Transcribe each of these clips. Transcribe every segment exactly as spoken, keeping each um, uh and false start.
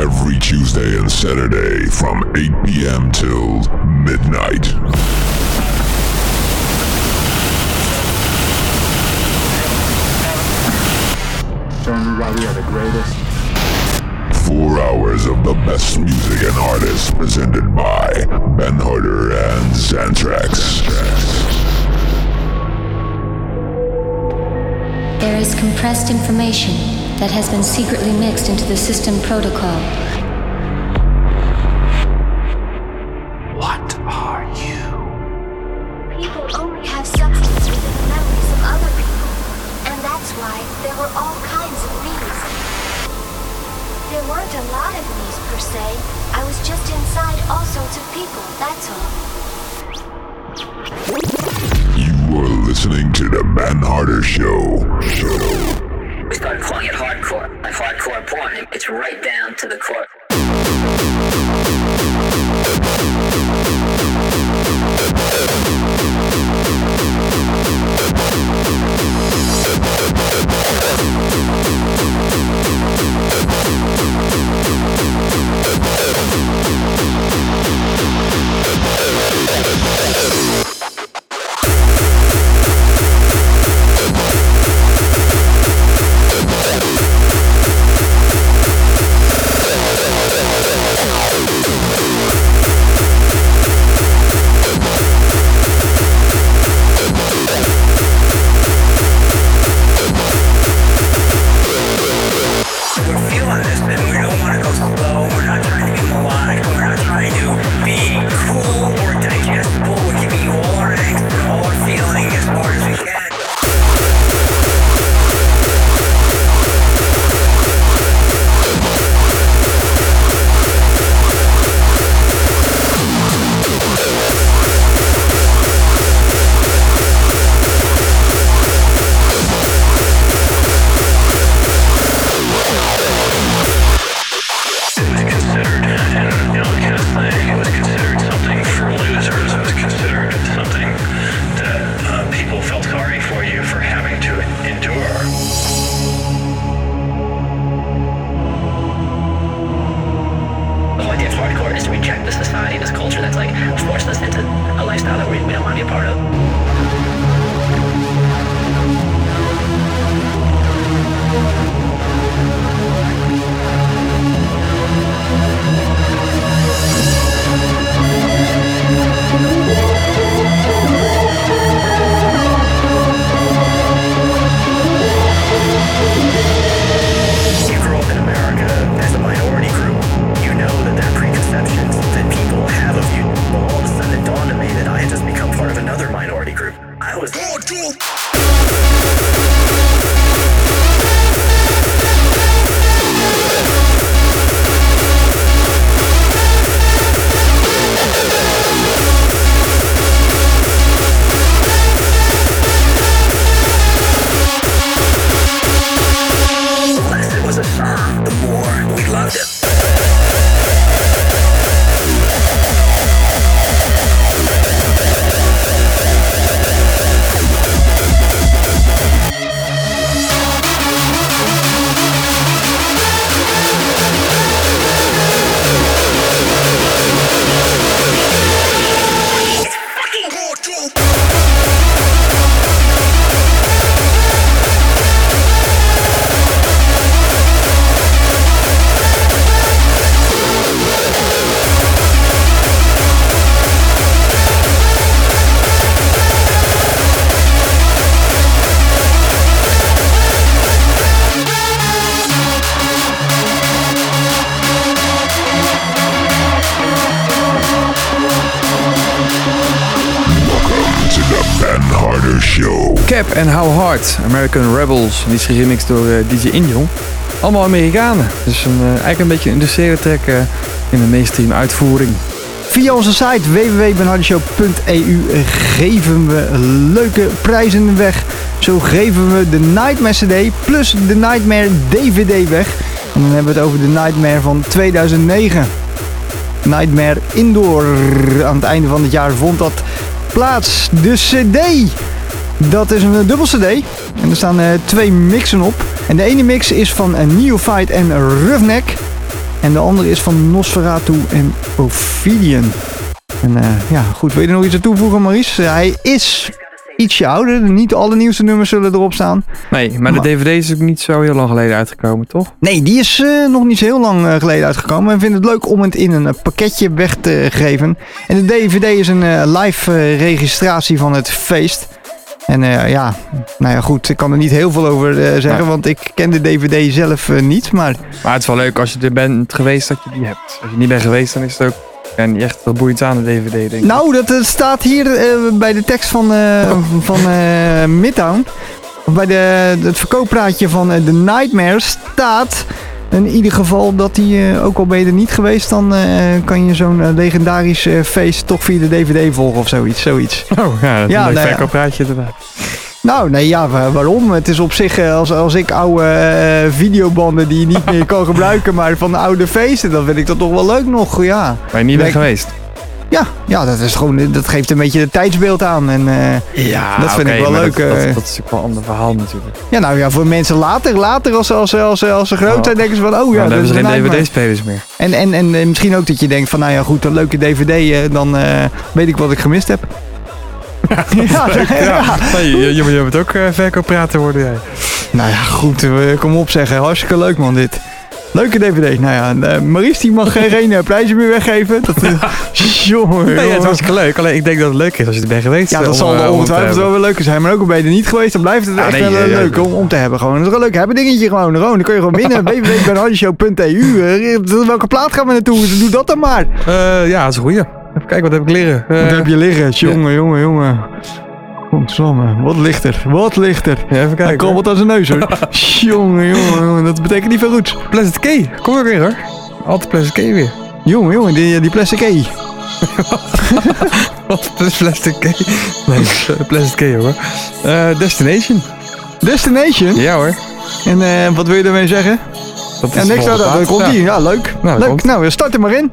every Tuesday and Saturday from eight p.m. till midnight. Everybody are the greatest. Four hours of the best music and artists presented by Ben Harder and Xantrax. There is compressed information that has been secretly mixed into the system protocol. What are you? People only have substance within the memories of other people, and that's why there were all kinds of me's. There weren't a lot of me's per se. I was just inside all sorts of people, that's all. You are listening to the Ben Harder Show. Show. We started calling it hardcore, like hardcore porn. It's right down to the core. Cap en How Hard, American Rebels. Die is geremixed door uh, D J Injo. Allemaal Amerikanen. Dus een, uh, eigenlijk een beetje een industriële track uh, in de mainstream uitvoering. Via onze site w w w punt ben harder show punt e u geven we leuke prijzen weg. Zo geven we de Nightmare C D plus de Nightmare D V D weg. En dan hebben we het over de Nightmare van tweeduizend negen. Nightmare Indoor. Aan het einde van het jaar vond dat plaats. De C D. Dat is een dubbel C D. En er staan uh, twee mixen op. En de ene mix is van uh, Neophyte en Roughneck. En de andere is van Nosferatu en Ophidian. En uh, ja, goed. Wil je er nog iets aan toevoegen, Maurice? Uh, hij is ietsje ouder. Niet alle nieuwste nummers zullen erop staan. Nee, maar, maar de D V D is ook niet zo heel lang geleden uitgekomen, toch? Nee, die is uh, nog niet zo heel lang uh, geleden uitgekomen. En vinden het leuk om het in een uh, pakketje weg te geven. En de D V D is een uh, live uh, registratie van het feest. En uh, ja, nou ja goed, ik kan er niet heel veel over uh, zeggen, ja. Want ik ken de D V D zelf uh, niet. Maar... maar het is wel leuk als je er bent geweest dat je die hebt. Als je niet bent geweest, dan is het ook ja, niet echt wat boeiend aan de D V D, denk ik. Nou, dat uh, staat hier uh, bij de tekst van, uh, van uh, Midtown. Bij de, het verkooppraatje van uh, The Nightmare staat in ieder geval dat die, uh, ook al ben je er niet geweest, dan uh, kan je zo'n uh, legendarisch uh, feest toch via de D V D volgen of zoiets. zoiets. Oh ja, dat is ja, een leuk nou, verkooppraatje inderdaad. Nou, nee, ja, waarom? Het is op zich, als, als ik oude uh, videobanden die je niet meer kan gebruiken, maar van de oude feesten, dan vind ik dat toch wel leuk nog, ja. Ben je niet bent geweest? Ja, ja, dat is gewoon, dat geeft een beetje het tijdsbeeld aan. En, uh, ja, dat vind okay, ik wel leuk. Dat, dat, uh, dat is ook wel een ander verhaal natuurlijk. Ja, nou ja, voor mensen later, later als, als, als, als ze groot zijn, oh. denken ze van, oh ja. Nou, dan hebben ze geen D D V D-spelers meer. En, en, en, en misschien ook dat je denkt van, nou ja, goed, een leuke D V D, uh, dan uh, weet ik wat ik gemist heb. Ja, ja, ja. ja. Nee, je, je, je moet ook uh, verkoopprater worden, jij. Nou ja, goed, uh, kom op zeggen. Hartstikke leuk, man, dit. Leuke D V D. Nou ja, uh, Maurice die mag geen, geen uh, prijzen meer weggeven. Dat is... jongen, nee, ja, het was hartstikke leuk. Alleen ik denk dat het leuk is als je er bent geweest. Ja, dat om, zal uh, ongetwijfeld wel weer leuk zijn. Maar ook al ben je er niet geweest, dan blijft het ja, echt nee, wel uh, ja, leuk ja. Om, om te hebben. Gewoon. Dat is wel leuk. Hebben dingetje gewoon. gewoon. Dan kun je gewoon winnen. w w w punt ben hardy show punt e u. Uh, welke plaat gaan we naartoe? Doe dat dan maar. Uh, ja, dat is een goeie. Even kijken, wat heb ik liggen? Uh, wat heb je liggen? Jongen, ja. jongen, jongen. Godsamme, wat lichter, wat lichter. Ja, even kijken. Hij krabbelt aan zijn neus hoor. jongen, jongen, jongen, dat betekent niet veel goeds. Plastic K, kom er weer hoor. Altijd Plastic K weer. Jongen, jongen, die, die Plastic K. Wat Plastic K? Nee, Plastic K hoor. Uh, Destination. Destination? Ja hoor. En uh, wat wil je daarmee zeggen? Dat is ja, niks, nou, daar komt die. Ja. ja, leuk. Nou, leuk. Komt. Nou, start er maar in.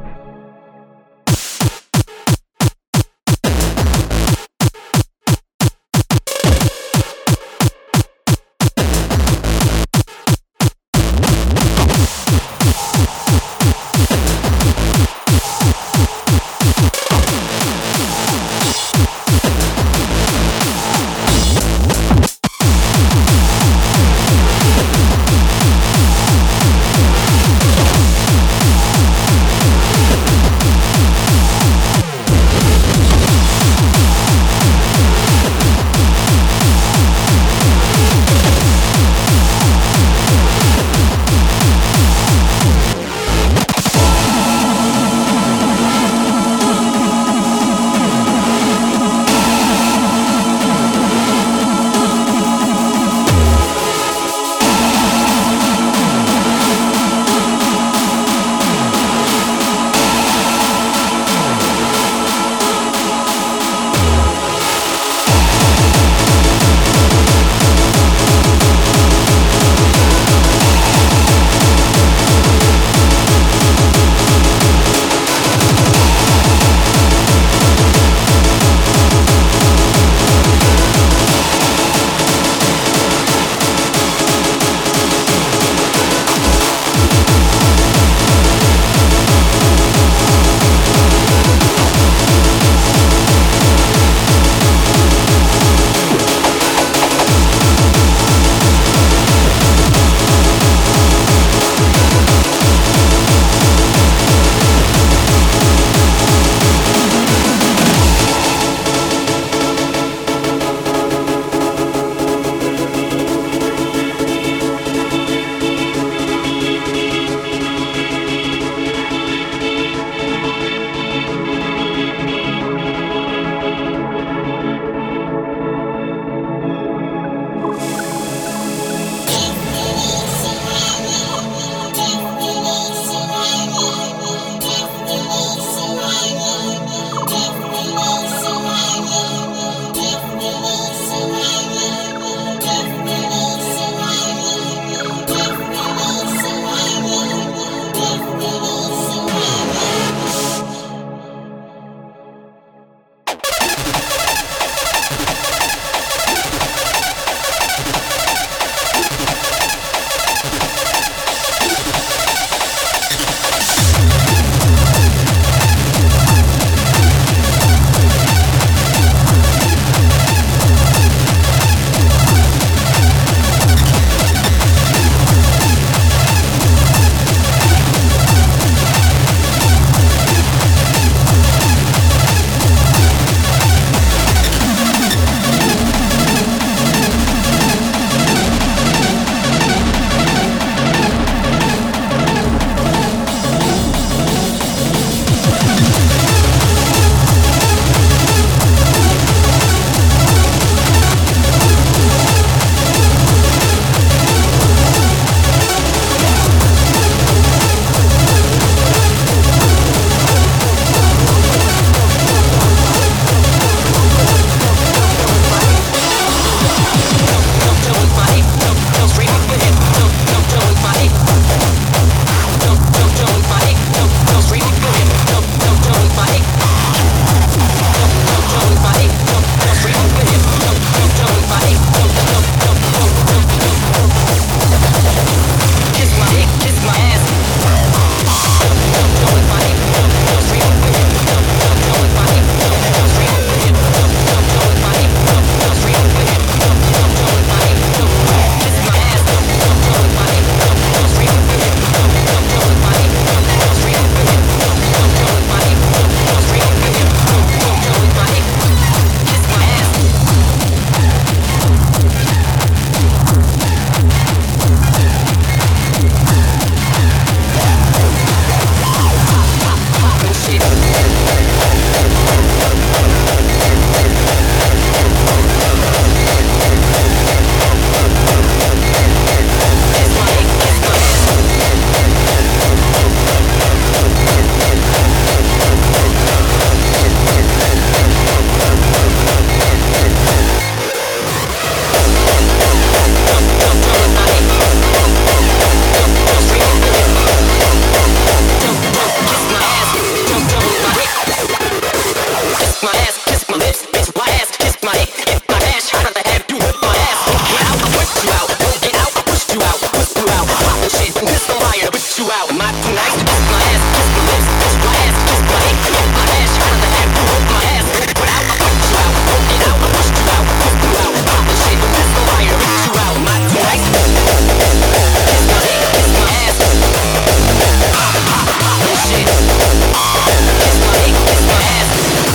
shit. Piss on fire to put you out. My tonight, kiss my ass, kiss my lips, kiss my ass, kiss my dick, kiss my ass. You wanna have to whip my ass. Without, I put you out. Put it out, I push you out, put you out. Pop the shit. Piss on fire to put you out. My tonight, kiss my dick, kiss my ass. Pop, pop, pop the shit. Kiss my dick, kiss my ass.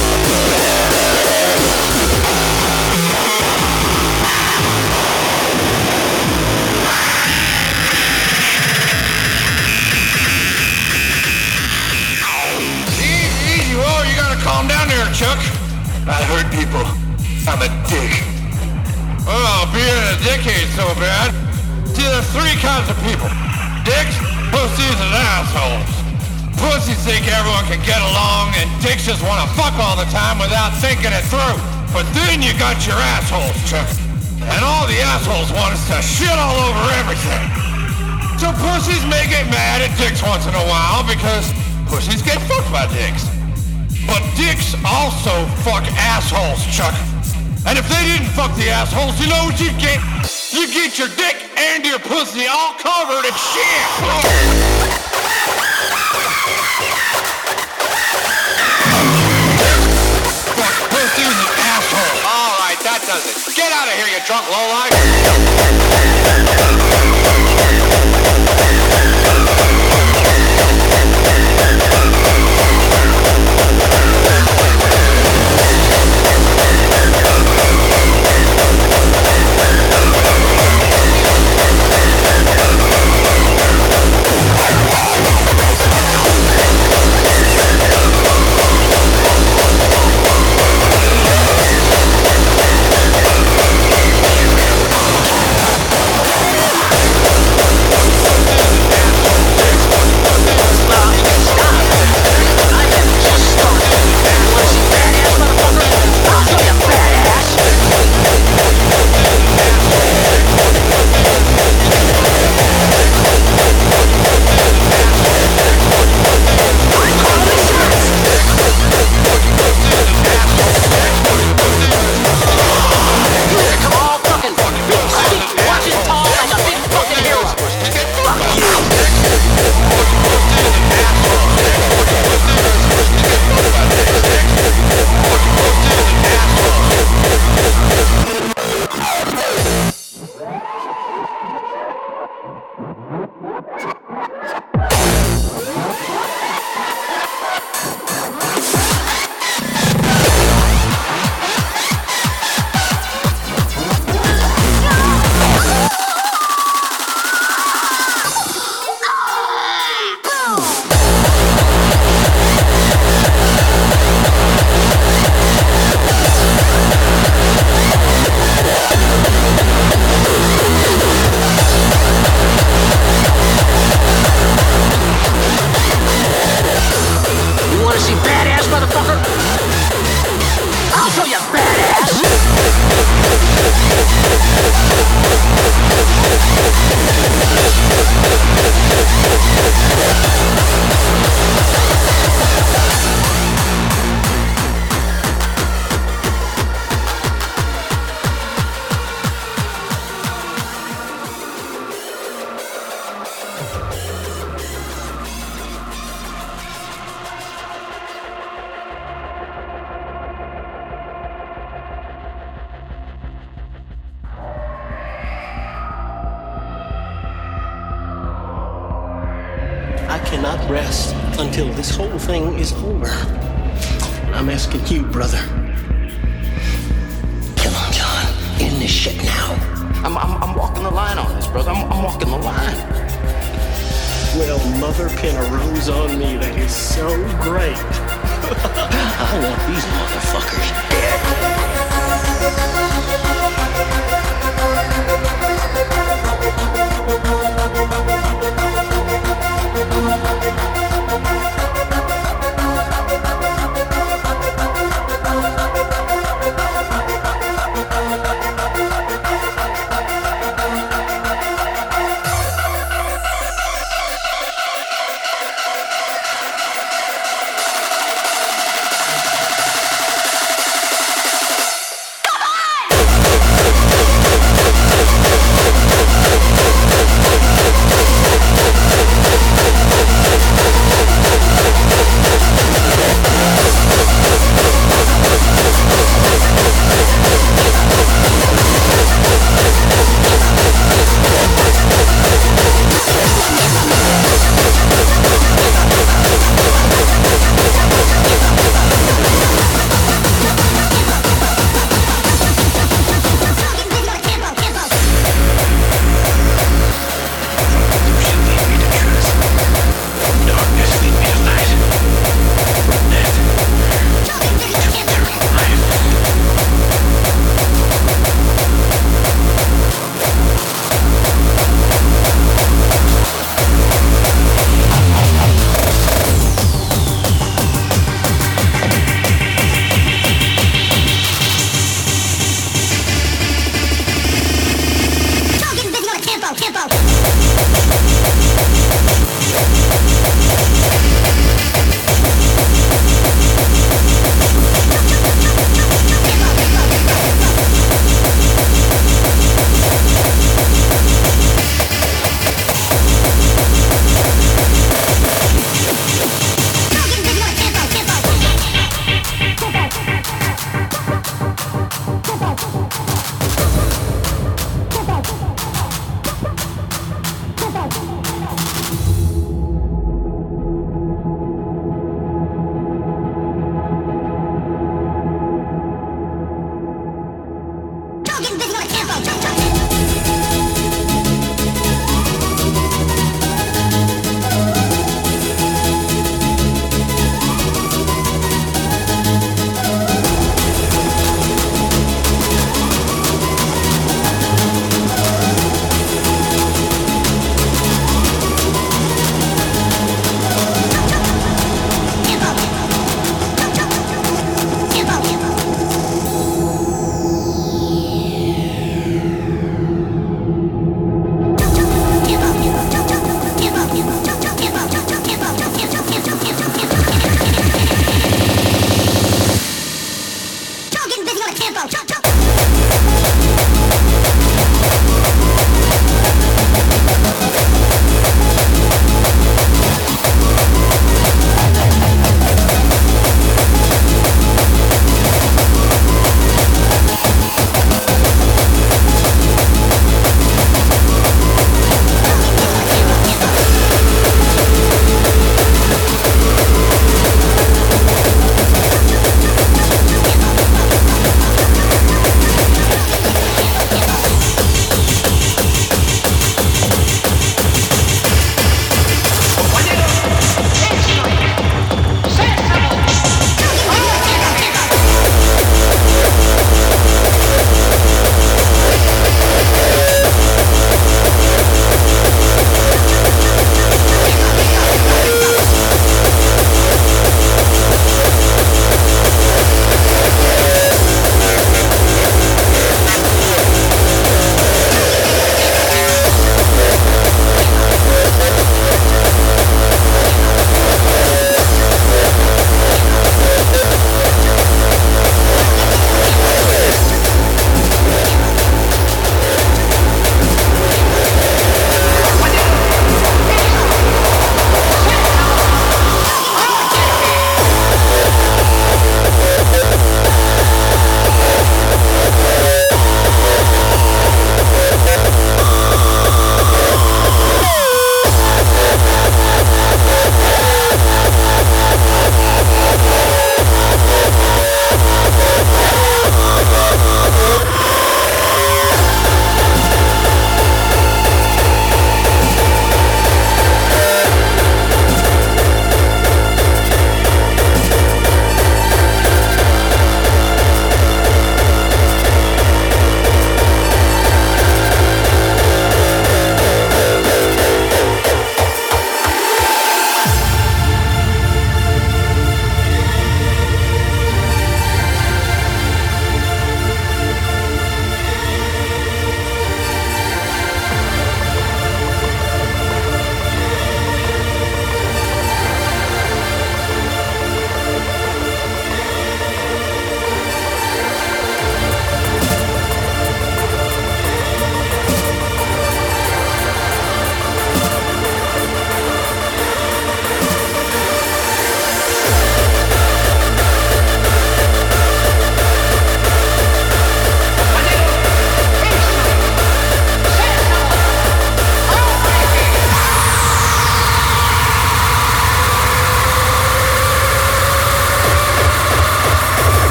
Calm down there, Chuck. I hurt people. I'm a dick. Oh, being a dick ain't so bad. See, there's three kinds of people. Dicks, pussies, and assholes. Pussies think everyone can get along, and dicks just want to fuck all the time without thinking it through. But then you got your assholes, Chuck. And all the assholes want is to shit all over everything. So pussies may get mad at dicks once in a while because pussies get fucked by dicks. But dicks also fuck assholes, Chuck. And if they didn't fuck the assholes, you know what you get? You get your dick and your pussy all covered in shit. Fuck pussies and assholes. All right, that does it. Get out of here, you drunk lowlife. cannot rest until this whole thing is over. I'm asking you, brother. Come on, John. End this shit now. I'm, I'm, I'm walking the line on this, brother. I'm, I'm walking the line. Well, mother pin a rose on me. That is so great. I want these motherfuckers dead.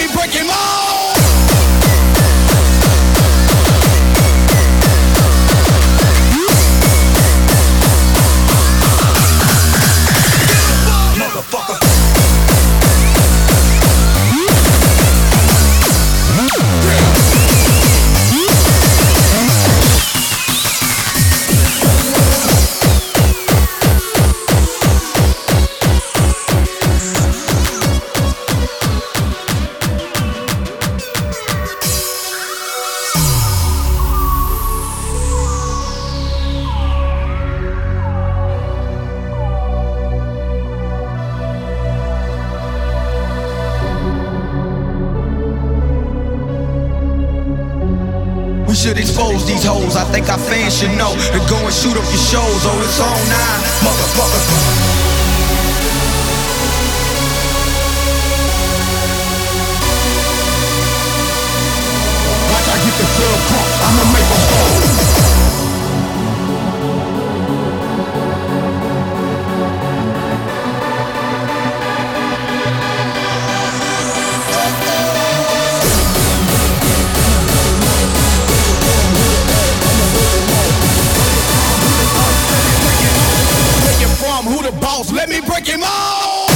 me break him off. Motherfucker. Should expose these hoes, I think our fans should know. And go and shoot up your shows, oh it's on nine, motherfucker. Watch I get the club crunk, I'ma make them fall. Who the boss? Let me break him off.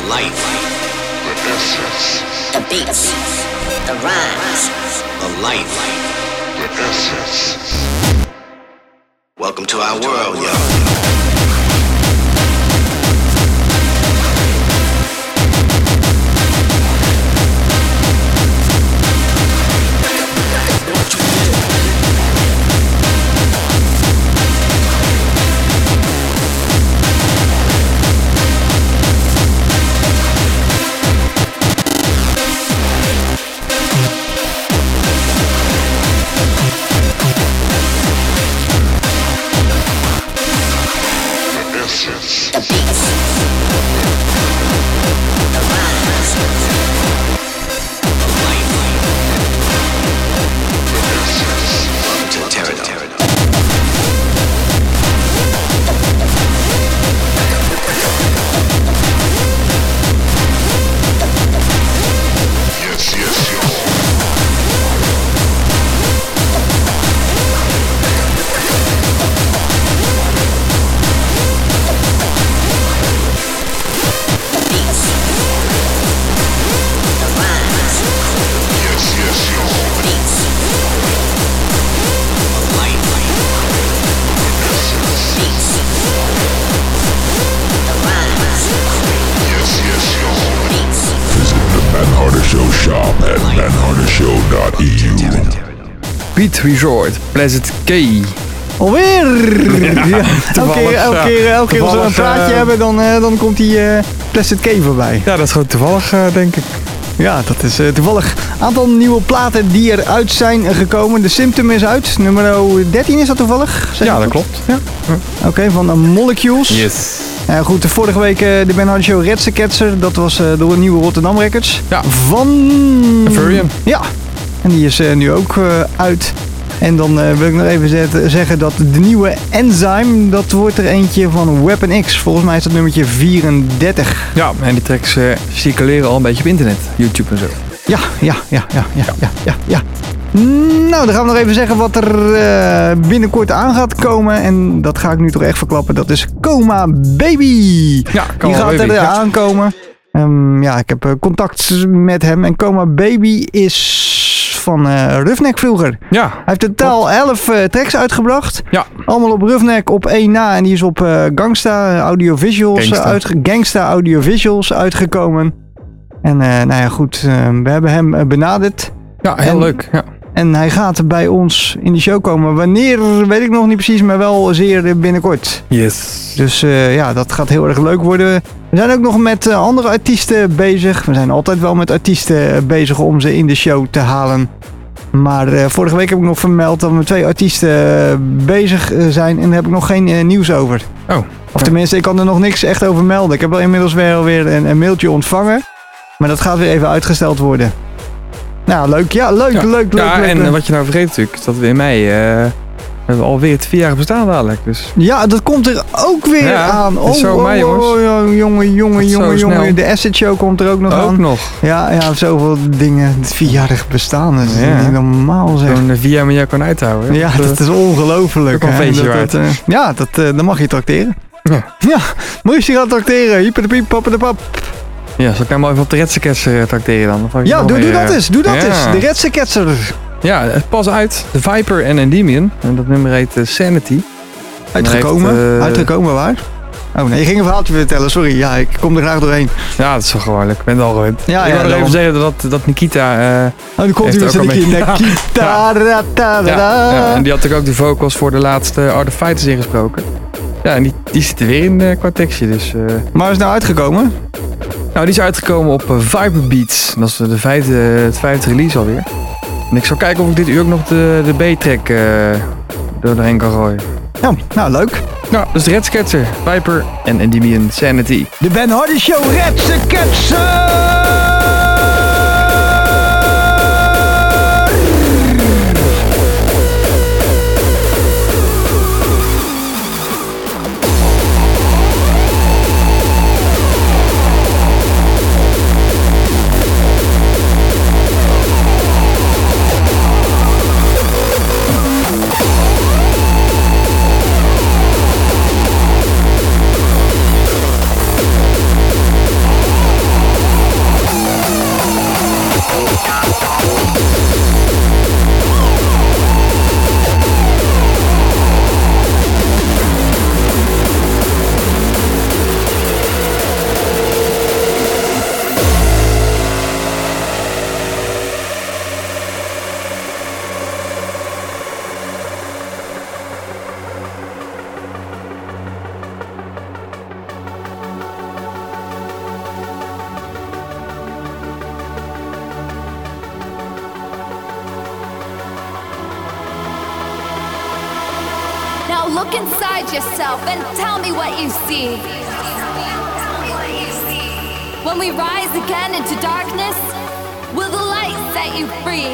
life, the essence, The beats, the rhymes, the life, the essence. welcome to our world, yo. the beats, the rhymes, welcome to the territory. Yes, yes, yo. the beats, the rhymes, Yes, yes, yo. beats, beats, the rhymes, Yes, yes, yo. beats. Visit the Ben Harder Show shop at ben harder show dot e u. Beat Resort, Pleasant Key. Alweer! Ja, elke toevallig, keer, elke ja. keer, elke keer als we een Toevallig, praatje eh, hebben, dan, eh, dan komt die eh Placid K voorbij. Ja, dat is gewoon toevallig, uh, denk ik. Ja, dat is uh, toevallig. Aantal nieuwe platen die eruit zijn gekomen. De Symptom is uit. Nummer dertien is dat toevallig? Zeg Ja, ik dat goed? klopt. Ja. Oké, okay, van uh, Molecules. Yes. Uh, goed, de vorige week uh, de Ben Harder Show Redse Ketser. Dat was uh, door een nieuwe Rotterdam Records. Ja. Van... Furion. Ja. En die is uh, nu ook uh, uit. En dan uh, wil ik nog even zet, zeggen dat de nieuwe Enzyme, dat wordt er eentje van Weapon X. Volgens mij is dat nummertje vierendertig. Ja, en die tracks uh, circuleren al een beetje op internet. YouTube en zo. Ja, ja, ja, ja, ja, ja, ja, ja. Nou, dan gaan we nog even zeggen wat er uh, binnenkort aan gaat komen. En dat ga ik nu toch echt verklappen. Dat is Coma Baby. Ja, Die gaat Baby, er ja. aankomen. Um, ja, ik heb uh, contact met hem. En Coma Baby is van uh, Roughneck vroeger. Ja. Hij heeft totaal elf uh, tracks uitgebracht. Ja. Allemaal op Roughneck op één na. En die is op uh, Gangsta Audiovisuals, Gangsta. uh, uitge- Gangsta Audiovisuals uitgekomen. En uh, nou ja, goed. Uh, we hebben hem uh, benaderd. Ja, heel En- leuk. Ja. En hij gaat bij ons in de show komen. Wanneer, weet ik nog niet precies, maar wel zeer binnenkort. Yes. Dus uh, ja, dat gaat heel erg leuk worden. We zijn ook nog met uh, andere artiesten bezig. We zijn altijd wel met artiesten bezig om ze in de show te halen. Maar uh, vorige week heb ik nog vermeld dat we met twee artiesten uh, bezig uh, zijn. En daar heb ik nog geen uh, nieuws over. Oh. Of tenminste, ik kan er nog niks echt over melden. Ik heb wel inmiddels weer, weer een, een mailtje ontvangen. Maar dat gaat weer even uitgesteld worden. Nou, leuk. Ja, leuk, Ja. leuk, leuk. Ja, leuk, en leuk. uh, wat je nou vergeet natuurlijk, is dat we in mei uh, hebben we alweer het vierjarig bestaan dadelijk. Dus Ja, dat komt er ook weer Ja, aan. het is zo mei, jongens. oh, oh, jongen, jongen, Het is zo jongen, jongen. snel. De Acid Show komt er ook nog ook aan. nog. Ja, ja, zoveel dingen. Het vierjarig bestaan, dat is Ja. niet normaal zeg. Zo'n uh, vier jaar met jou kan uithouden. Ja, Dat, uh, dat is ongelooflijk. ook een hè. feestje Dat- waard. dat, eh, ja, dat, eh, dan mag je trakteren. Ja. Ja, moet je gaan trakteren. Hyper de piep, pappen de pap. Ja, zal ik nou maar even op de Redseketser tracteren dan? Dan val ik Ja, nog doe, doe meer, dat uh, eens. Doe dat ja. eens. De Redse Ketser. Ja, het pas uit. The Viper en Endymion. En dat nummer heet uh, Sanity. Uitgekomen. heeft, uh, Uitgekomen waar? Oh nee, je ging een verhaaltje vertellen. Sorry, ja, ik kom er graag doorheen. Ja, dat is wel gewoon leuk. Ik ben het al gewend. Ja, ik ja, wil nog daarom. even zeggen dat, dat Nikita... uh, Oh, dan komt Heeft hij ook weer al zo'n mee- liedje. Nikita, ra, ta, ra, ja, ra. ja, en die had ook, ook de vocals voor de laatste Art of Fighters ingesproken. Ja, en die, die zit er weer in uh, qua tekstje. Dus, uh, Maar is nou uitgekomen? nou, die is uitgekomen op uh, Viper Beats. Dat is de vijfde, het vijfde release alweer. En ik zal kijken of ik dit uur ook nog de, de B-track uh, er doorheen kan gooien. Ja, nou leuk. Nou, dus de Red Sketcher, Viper en Endymion Sanity. De Ben Harder Show Redse Ketser! look inside yourself and tell me what you see. When we rise again into darkness, will the light set you free?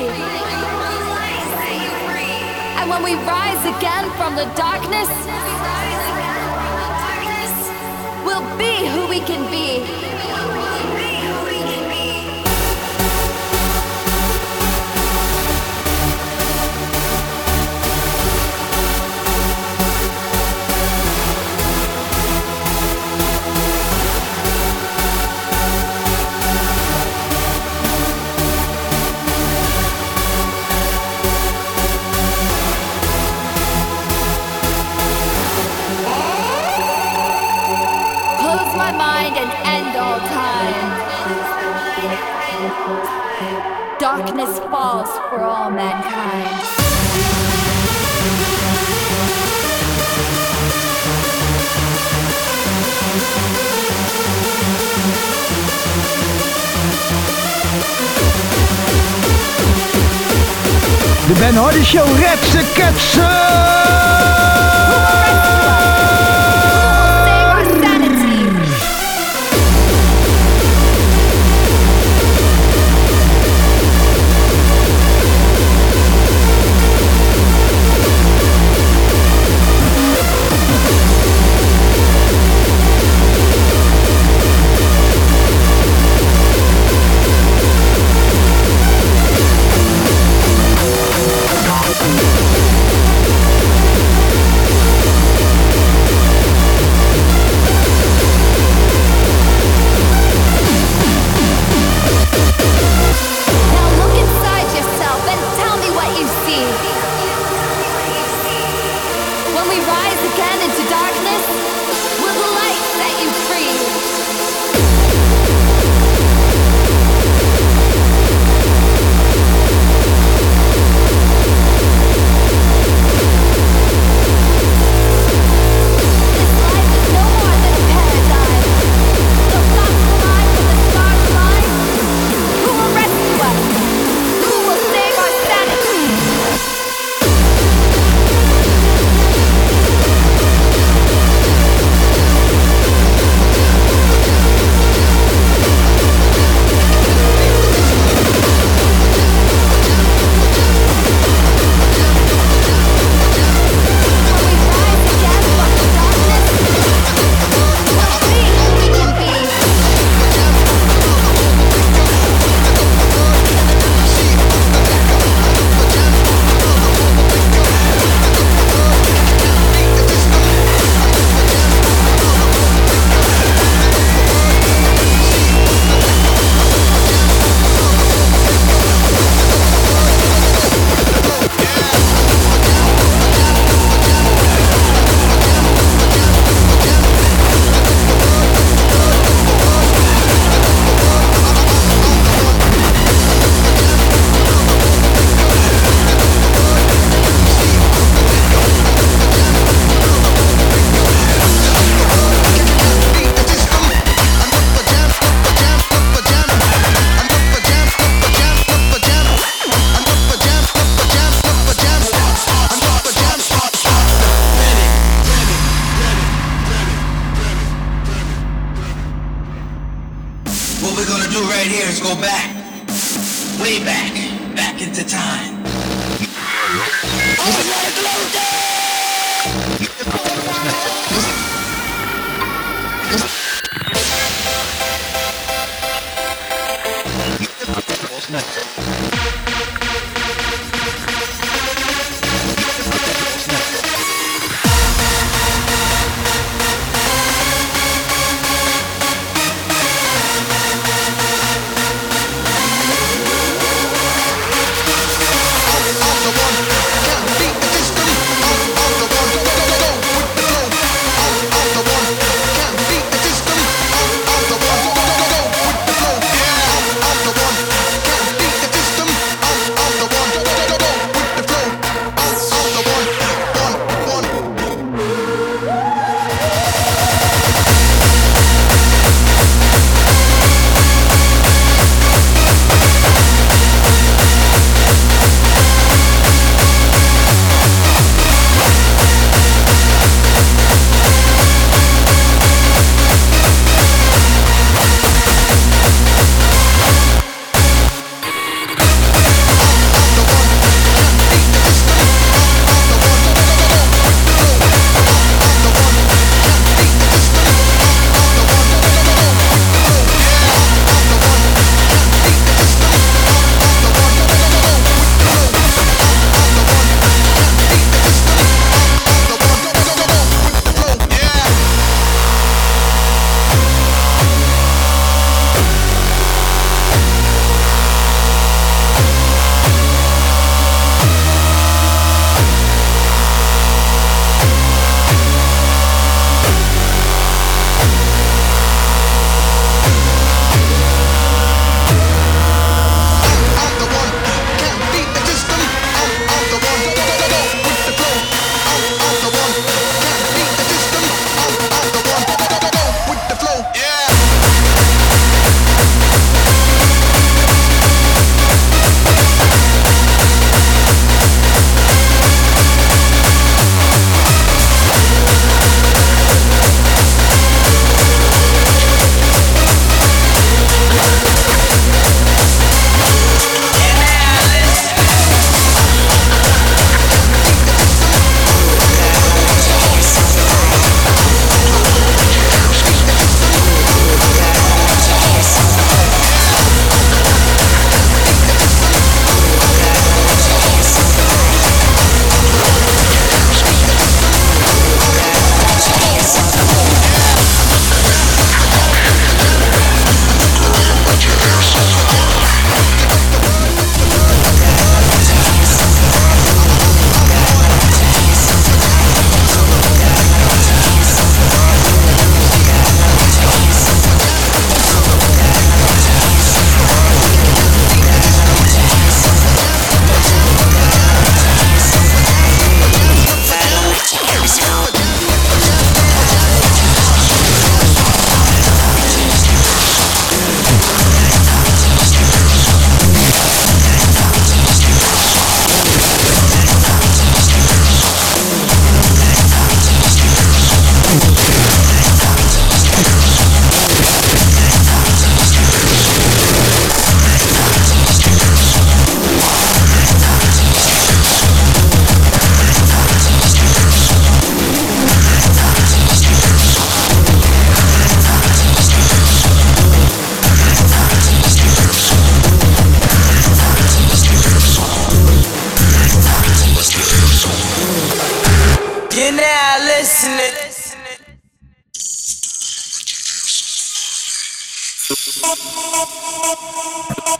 And when we rise again from the darkness, we'll be who we can be. My mind and end all time. Darkness falls for all mankind. De Ben Hardy Show redt ze ketsen!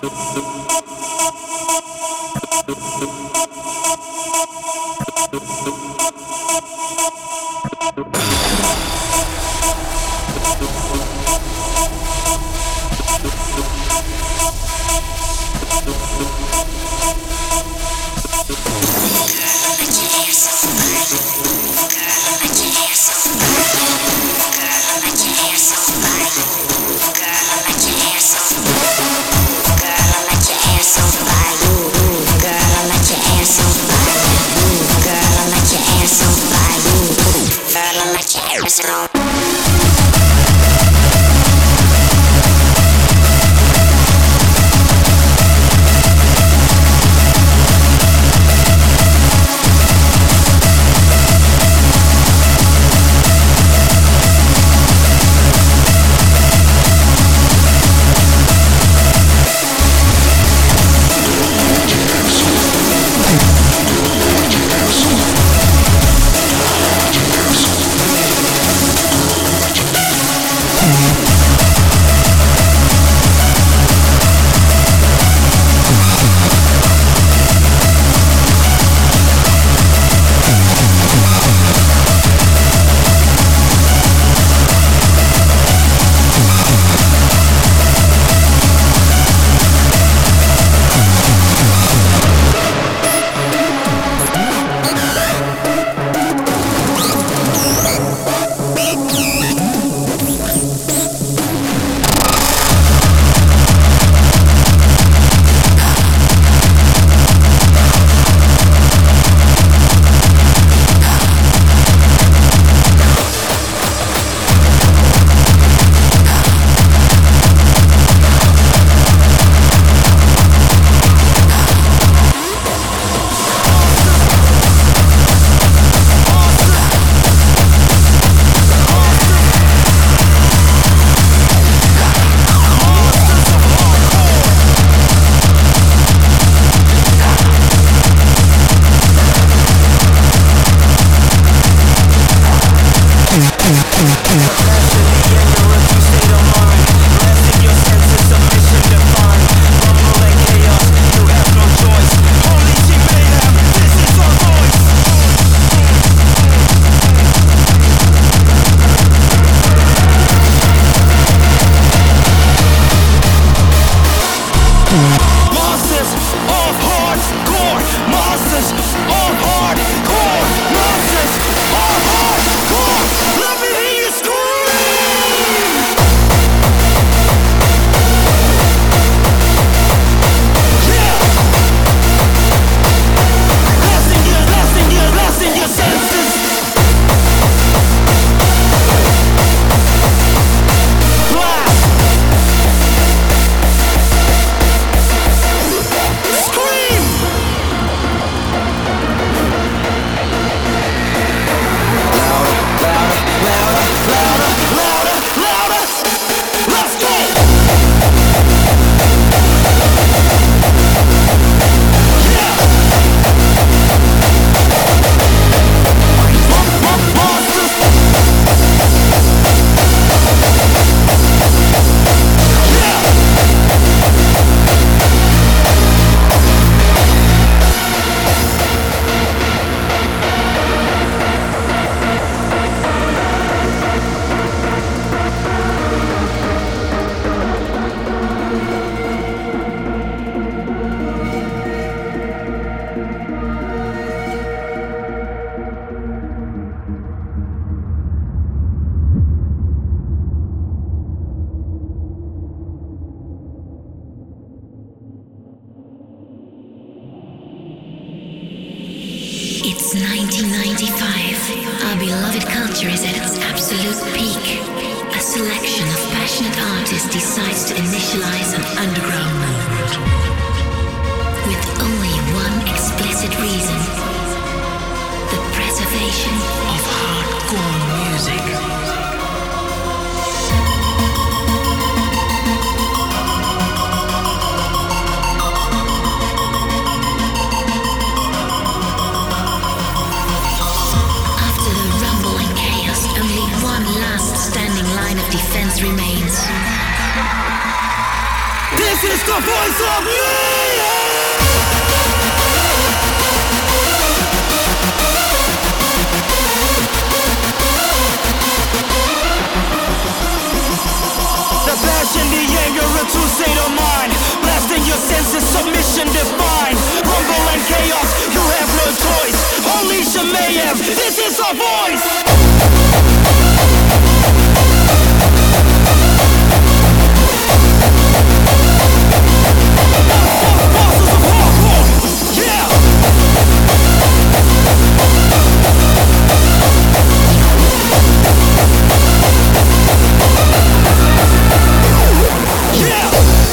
It's nineteen ninety-five. Our beloved culture is at its absolute peak. A selection of passionate artists decides to initialize an underground movement. With only one explicit reason. The preservation of hardcore music. Defense remains. This is the voice of me. The passion, the anger, a true state of mind. Blasting your senses, submission divine. Rumble and chaos, you have no choice. Unleash the mayhem, this is our voice. Bosses of hardcore, yeah. Yeah.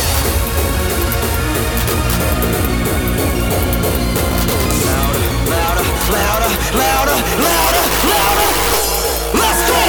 Louder, louder, louder, louder, louder. Let's go.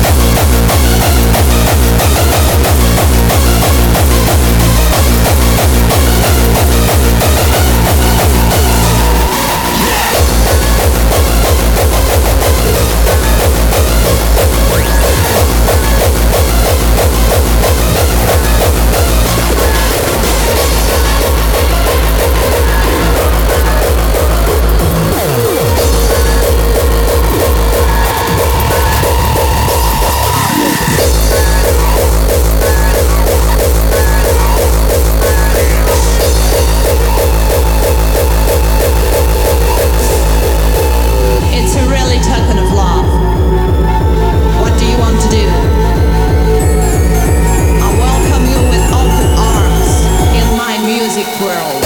It's a really token of love. What do you want to do? I welcome you with open arms in my music world.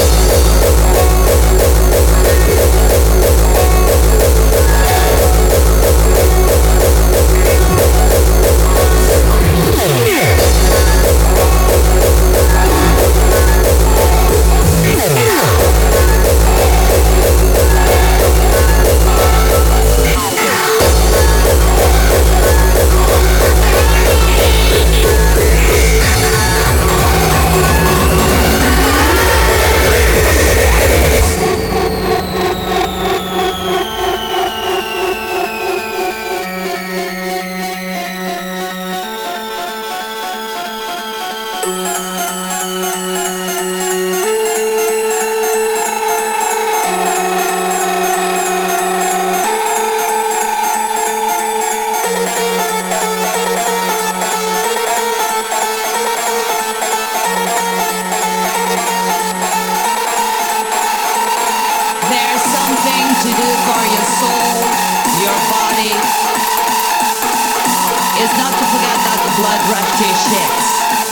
There's something to do for your soul, your body. It's not to forget that the blood rush to your shits.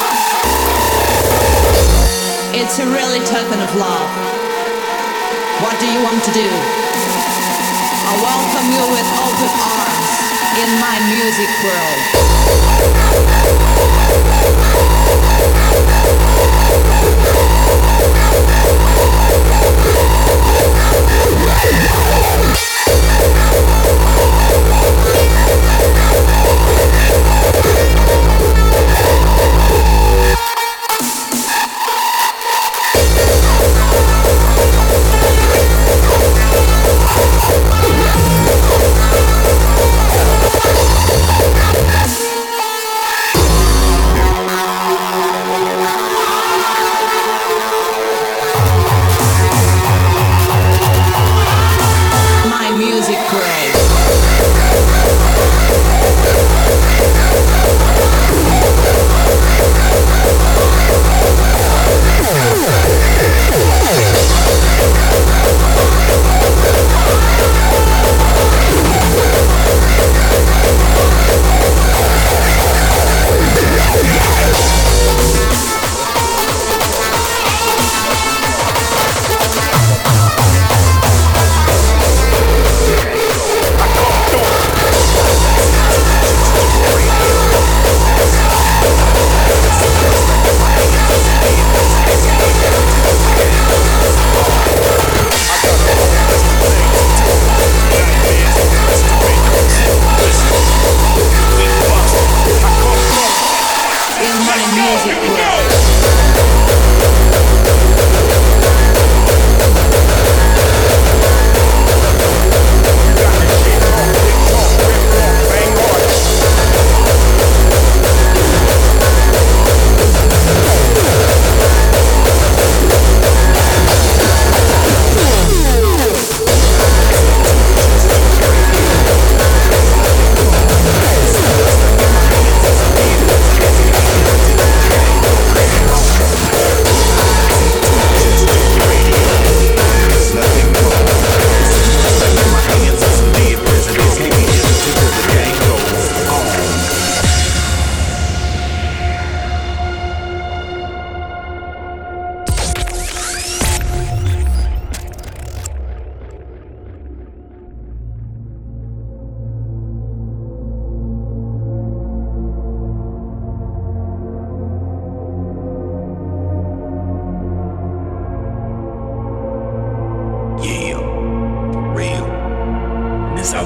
It's a really token of love. What do you want to do? I welcome you with open arms in my music world.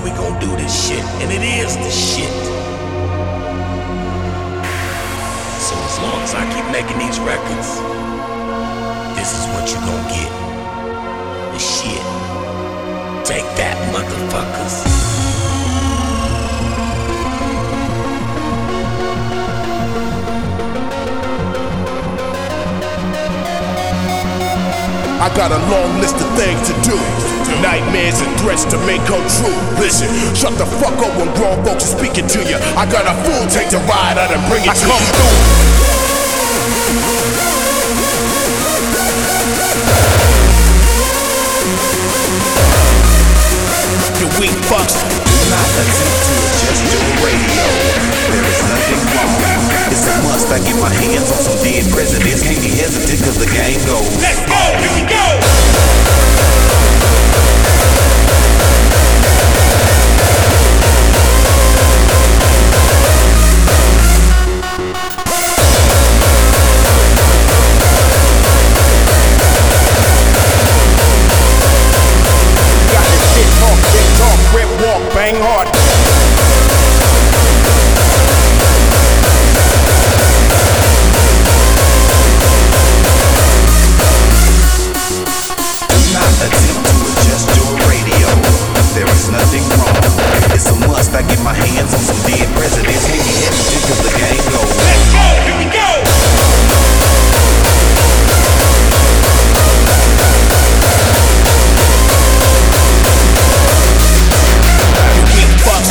we gonna do this shit, and it is the shit. So as long as I keep making these records, this is what you gonna get. The shit. Take that, motherfuckers. I got a long list of things to do. Nightmares and threats to make come true. Listen, shut the fuck up when grown folks are speaking to you. I got a fool take to ride out and bring it I to come you. Through. You weak fucks. Do not attempt to adjust your radio. There is nothing wrong. It's a must. I get my hands on some dead presidents. Can't be hesitant cause the game goes. Let's go! Here we go! Got this shit talk, big talk, rip walk, bang hard. Attempt to adjust your radio. There is nothing wrong. It's a must. I get my hands on some dead presidents. Can't be hesitant cause the game goes. Let's go! Here we go! You weak fucks.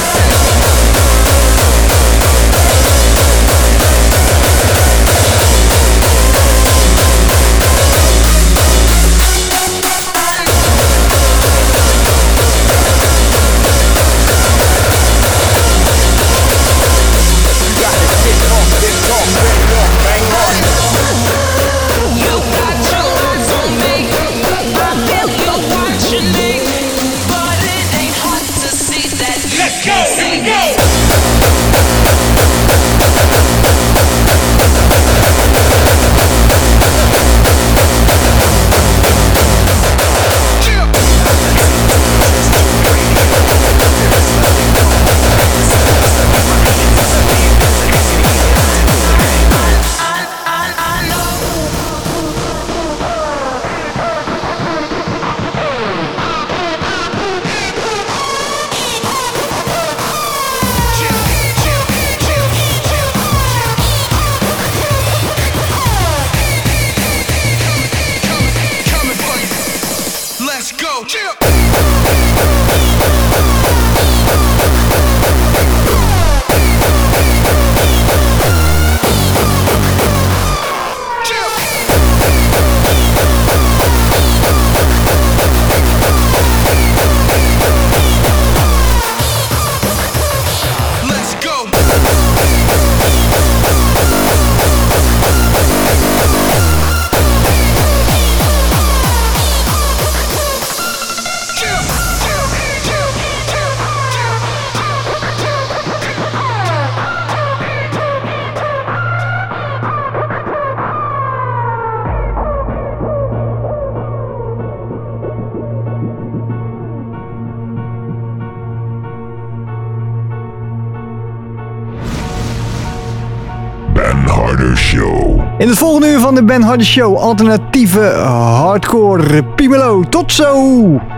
In het volgende uur van de Ben Harder Show, alternatieve hardcore Pimelo. Tot zo!